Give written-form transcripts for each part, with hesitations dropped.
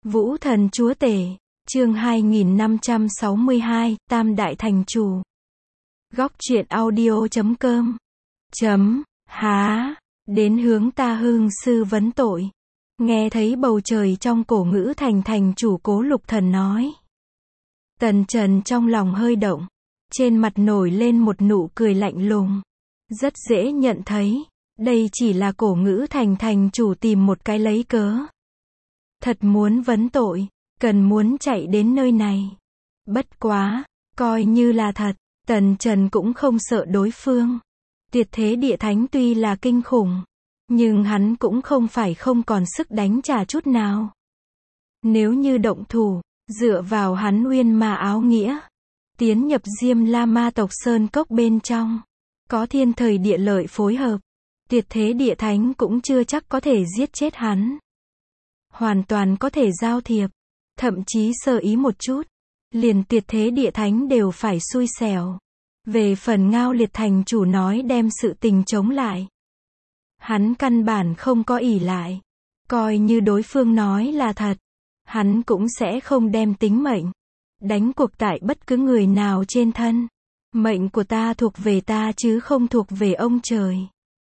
Vũ thần chúa tể, chương 2562, Tam Đại Thành Chủ. Góc truyện audio.com. Há, đến hướng ta hưng sư vấn tội. Nghe thấy bầu trời trong cổ ngữ thành chủ Cố Lục Thần nói. Tần Trần trong lòng hơi động, trên mặt nổi lên một nụ cười lạnh lùng. Rất dễ nhận thấy, đây chỉ là cổ ngữ thành chủ tìm một cái lấy cớ. Thật muốn vấn tội, cần muốn chạy đến nơi này. Bất quá, coi như là thật, Tần Trần cũng không sợ đối phương. Tuyệt thế địa thánh tuy là kinh khủng, nhưng hắn cũng không phải không còn sức đánh trả chút nào. Nếu như động thủ, dựa vào hắn uyên ma áo nghĩa, tiến nhập Diêm La Ma tộc sơn cốc bên trong, có thiên thời địa lợi phối hợp, tuyệt thế địa thánh cũng chưa chắc có thể giết chết hắn. Hoàn toàn có thể giao thiệp, thậm chí sơ ý một chút, liền tuyệt thế địa thánh đều phải xui xẻo. Về phần Ngao Liệt thành chủ nói đem sự tình chống lại, hắn căn bản không có ỷ lại, coi như đối phương nói là thật, hắn cũng sẽ không đem tính mệnh đánh cuộc tại bất cứ người nào trên thân. Mệnh của ta thuộc về ta chứ không thuộc về ông trời.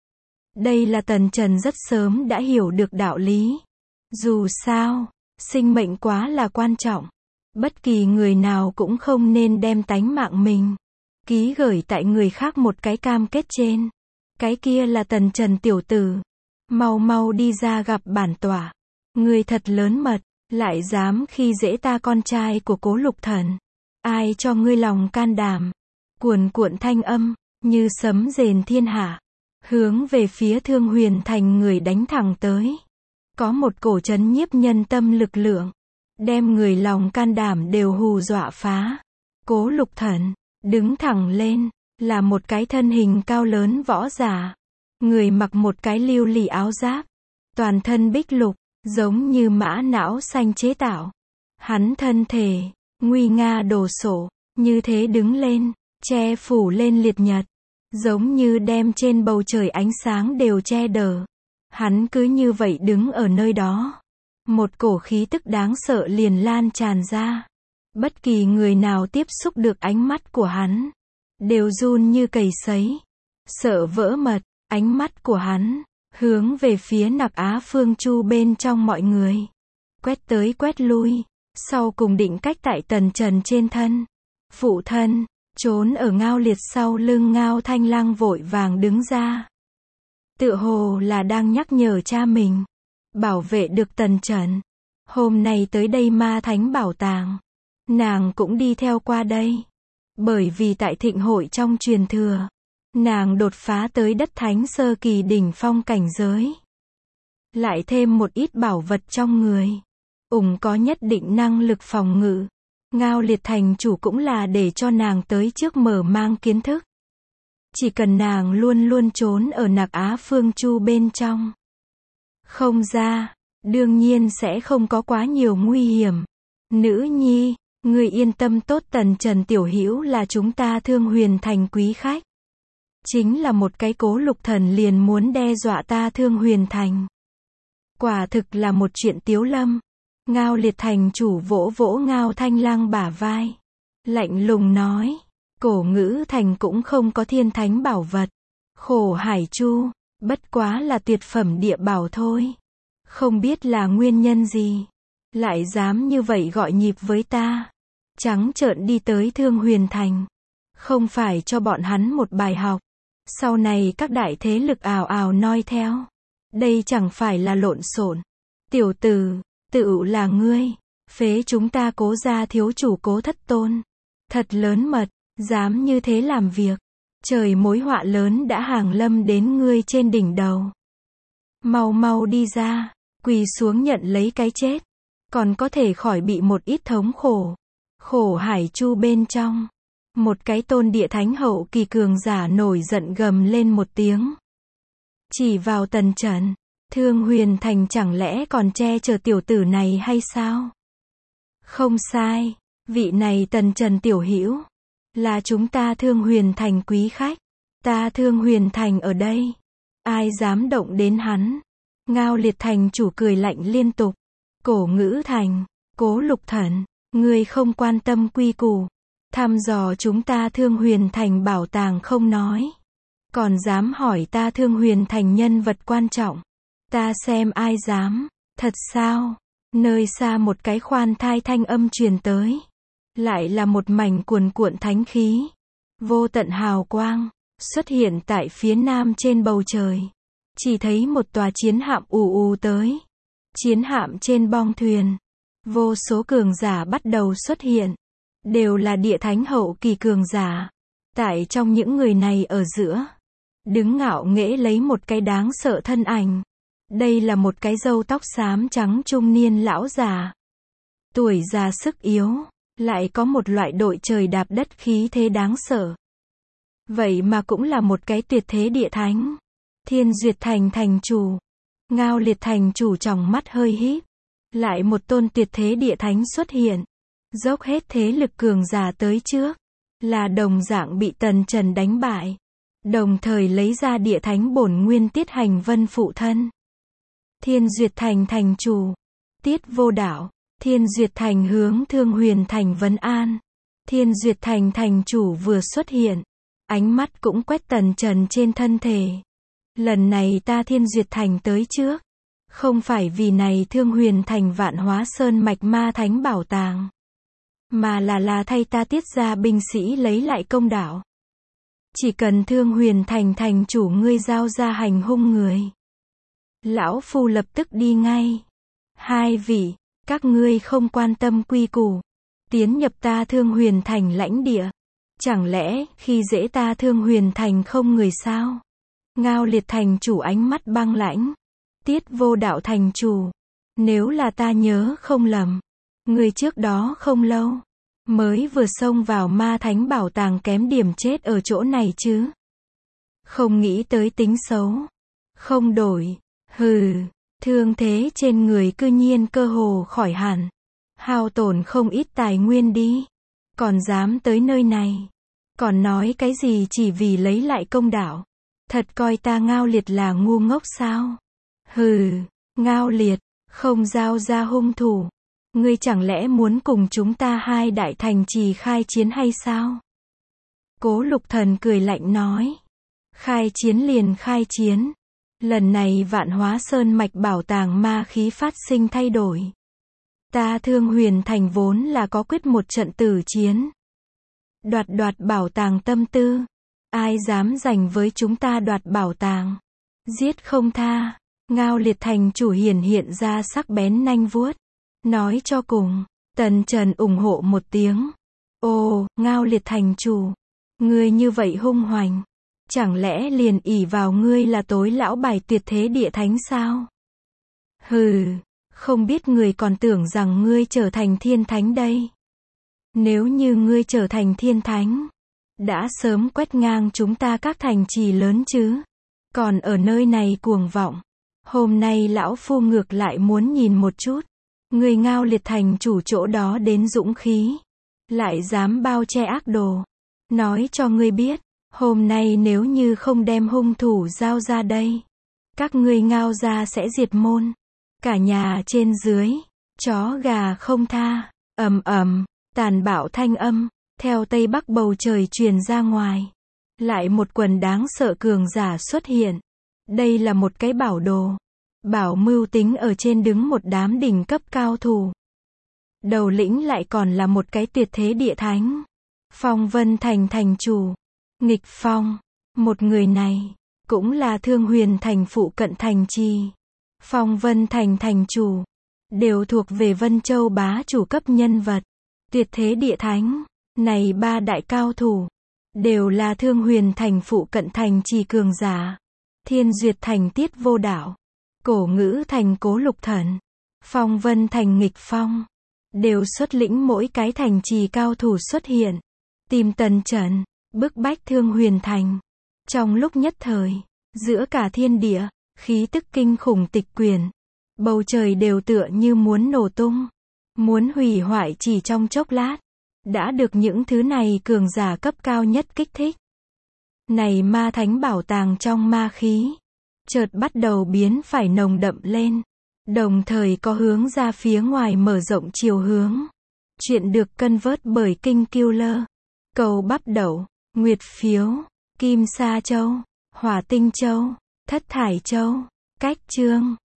Đây là Tần Trần rất sớm đã hiểu được đạo lý. Dù sao, sinh mệnh quá là quan trọng. Bất kỳ người nào cũng không nên đem tánh mạng mình ký gửi tại người khác một cái cam kết trên. Cái kia là Tần Trần tiểu tử. Mau đi ra gặp bản tọa. Người thật lớn mật, lại dám khi dễ ta con trai của Cố Lục Thần. Ai cho ngươi lòng can đảm? Cuồn cuộn thanh âm, như sấm rền thiên hạ, hướng về phía Thương Huyền Thành người đánh thẳng tới. Có một cổ trấn nhiếp nhân tâm lực lượng, đem người lòng can đảm đều hù dọa phá. Cố Lục Thần, đứng thẳng lên, là một cái thân hình cao lớn võ giả. Người mặc một cái lưu ly áo giáp, toàn thân bích lục, giống như mã não xanh chế tạo. Hắn thân thể, nguy nga đồ sộ, như thế đứng lên, che phủ lên liệt nhật, giống như đem trên bầu trời ánh sáng đều che đờ. Hắn cứ như vậy đứng ở nơi đó. Một cổ khí tức đáng sợ liền lan tràn ra. Bất kỳ người nào tiếp xúc được ánh mắt của hắn, đều run như cầy sấy. Sợ vỡ mật, ánh mắt của hắn, hướng về phía Nặc Á Phương Chu bên trong mọi người. Quét tới quét lui, sau cùng định cách tại Tần Trần trên thân. Phụ thân, trốn ở Ngao Liệt sau lưng Ngao Thanh Lăng vội vàng đứng ra. Tựa hồ là đang nhắc nhở cha mình, bảo vệ được Tần Trần. Hôm nay tới đây Ma Thánh Bảo Tàng, nàng cũng đi theo qua đây. Bởi vì tại thịnh hội trong truyền thừa, nàng đột phá tới đất thánh sơ kỳ đỉnh phong cảnh giới. Lại thêm một ít bảo vật trong người, có nhất định năng lực phòng ngự. Ngao Liệt thành chủ cũng là để cho nàng tới trước mở mang kiến thức. Chỉ cần nàng luôn trốn ở Nặc Á Phương Chu bên trong, không ra, đương nhiên sẽ không có quá nhiều nguy hiểm. Nữ nhi, ngươi yên tâm tốt, Tần Trần tiểu hữu là chúng ta Thương Huyền Thành quý khách. Chính là một cái Cố Lục Thần liền muốn đe dọa ta Thương Huyền Thành. Quả thực là một chuyện tiếu lâm. Ngao Liệt thành chủ vỗ vỗ Ngao Thanh Lăng bả vai, lạnh lùng nói, cổ ngữ thành cũng không có thiên thánh bảo vật. Khổ hải chu, bất quá là tuyệt phẩm địa bảo thôi. Không biết là nguyên nhân gì, lại dám như vậy gọi nhịp với ta. Trắng trợn đi tới Thương Huyền Thành, không phải cho bọn hắn một bài học. Sau này các đại thế lực ào ào noi theo. Đây chẳng phải là lộn xộn. Tiểu tử, tự là ngươi, phế chúng ta Cố gia thiếu chủ Cố Thất Tôn. Thật lớn mật, dám như thế làm việc. Trời, mối họa lớn đã hàng lâm đến ngươi trên đỉnh đầu. Mau đi ra, quỳ xuống nhận lấy cái chết. Còn có thể khỏi bị một ít thống khổ. Khổ hải chu bên trong, một cái tôn địa thánh hậu kỳ cường giả nổi giận gầm lên một tiếng. Chỉ vào Tần Trần. Thương Huyền Thành chẳng lẽ còn che chở tiểu tử này hay sao? Không sai, vị này Tần Trần tiểu hữu, là chúng ta Thương Huyền Thành quý khách. Ta Thương Huyền Thành ở đây, ai dám động đến hắn? Ngao Liệt thành chủ cười lạnh liên tục. Cổ Ngữ Thành, Cố Lục Thần, ngươi không quan tâm quy củ, thăm dò chúng ta Thương Huyền Thành bảo tàng không nói, còn dám hỏi ta Thương Huyền Thành nhân vật quan trọng. Ta xem ai dám, thật sao? Nơi xa một cái khoan thai thanh âm truyền tới. Lại là một mảnh cuồn cuộn thánh khí. Vô tận hào quang, xuất hiện tại phía nam trên bầu trời. Chỉ thấy một tòa chiến hạm ù ù tới. Chiến hạm trên bong thuyền. Vô số cường giả bắt đầu xuất hiện. Đều là địa thánh hậu kỳ cường giả. Tại trong những người này ở giữa. Đứng ngạo nghễ lấy một cái đáng sợ thân ảnh. Đây là một cái râu tóc xám trắng trung niên lão già. Tuổi già sức yếu, lại có một loại đội trời đạp đất khí thế đáng sợ. Vậy mà cũng là một cái tuyệt thế địa thánh. Thiên Duyệt Thành thành chủ. Ngao Liệt thành chủ tròng mắt hơi híp. Lại một tôn tuyệt thế địa thánh xuất hiện. Dốc hết thế lực cường giả tới trước. Là đồng dạng bị Tần Trần đánh bại. Đồng thời lấy ra địa thánh bổn nguyên Tiết Hành Vân phụ thân. Thiên Duyệt Thành thành chủ. Tiết Vô Đạo. Thiên Duyệt Thành hướng Thương Huyền Thành vấn an. Thiên Duyệt Thành thành chủ vừa xuất hiện. Ánh mắt cũng quét Tần Trần trên thân thể. Lần này ta Thiên Duyệt Thành tới trước. Không phải vì này Thương Huyền Thành Vạn Hóa Sơn mạch ma thánh bảo tàng. Mà là thay ta tiết ra binh sĩ lấy lại công đạo. Chỉ cần Thương Huyền Thành thành chủ ngươi giao ra hành hung người. Lão Phu lập tức đi ngay. Hai vị, các ngươi không quan tâm quy củ. Tiến nhập ta Thương Huyền Thành lãnh địa. Chẳng lẽ khi dễ ta Thương Huyền Thành không người sao? Ngao Liệt thành chủ ánh mắt băng lãnh. Tiết Vô Đạo thành chủ. Nếu là ta nhớ không lầm. Người trước đó không lâu. Mới vừa xông vào ma thánh bảo tàng kém điểm chết ở chỗ này chứ. Không nghĩ tới tính xấu. Không đổi. Hừ. Thương thế trên người cư nhiên cơ hồ khỏi hẳn. Hao tổn không ít tài nguyên đi. Còn dám tới nơi này. Còn nói cái gì chỉ vì lấy lại công đạo. Thật coi ta Ngao Liệt là ngu ngốc sao? Hừ. Ngao Liệt. Không giao ra hung thủ. Ngươi chẳng lẽ muốn cùng chúng ta hai đại thành trì khai chiến hay sao? Cố Lục Thần cười lạnh nói. Khai chiến liền khai chiến. Lần này Vạn Hóa Sơn mạch bảo tàng ma khí phát sinh thay đổi. Ta Thương Huyền Thành vốn là có quyết một trận tử chiến. Đoạt bảo tàng tâm tư. Ai dám giành với chúng ta đoạt bảo tàng. Giết không tha. Ngao Liệt thành chủ hiện ra sắc bén nanh vuốt. Nói cho cùng, Tần Trần ủng hộ một tiếng. Ồ, Ngao Liệt thành chủ. Ngươi như vậy hung hoành. Chẳng lẽ liền ỷ vào ngươi là tối lão bài tuyệt thế địa thánh sao? Hừ, không biết người còn tưởng rằng ngươi trở thành thiên thánh đây. Nếu như ngươi trở thành thiên thánh, đã sớm quét ngang chúng ta các thành trì lớn chứ. Còn ở nơi này cuồng vọng. Hôm nay lão phu ngược lại muốn nhìn một chút. Người Ngao Liệt thành chủ chỗ đó đến dũng khí. Lại dám bao che ác đồ. Nói cho ngươi biết. Hôm nay nếu như không đem hung thủ giao ra đây. Các ngươi Ngao gia sẽ diệt môn. Cả nhà trên dưới. Chó gà không tha. Ầm ầm. Tàn bạo thanh âm. Theo tây bắc bầu trời truyền ra ngoài. Lại một quần đáng sợ cường giả xuất hiện. Đây là một cái bảo đồ. Bảo mưu tính ở trên đứng một đám đỉnh cấp cao thủ. Đầu lĩnh lại còn là một cái tuyệt thế địa thánh. Phong Vân Thành thành chủ. Nghịch Phong. Một người này. Cũng là Thương Huyền Thành phụ cận thành trì. Phong Vân Thành thành chủ. Đều thuộc về Vân Châu bá chủ cấp nhân vật. Tuyệt thế địa thánh. Này ba đại cao thủ. Đều là Thương Huyền Thành phụ cận thành trì cường giả. Thiên Duyệt Thành Tiết Vô Đạo. Cổ Ngữ Thành Cố Lục Thần. Phong Vân Thành Nghịch Phong. Đều xuất lĩnh mỗi cái thành trì cao thủ xuất hiện. Tìm Tần Trần. Bức bách Thương Huyền Thành. Trong lúc nhất thời. Giữa cả thiên địa. Khí tức kinh khủng tịch quyển. Bầu trời đều tựa như muốn nổ tung. Muốn hủy hoại chỉ trong chốc lát. Đã được những thứ này cường giả cấp cao nhất kích thích. Này ma thánh bảo tàng trong ma khí. Chợt bắt đầu biến phải nồng đậm lên. Đồng thời có hướng ra phía ngoài mở rộng chiều hướng. Chuyện được cân vớt bởi King Killer. Cầu Bắp Đậu, Nguyệt Phiếu, Kim Sa Châu, Hỏa Tinh Châu, Thất Thải Châu, Cách Chương.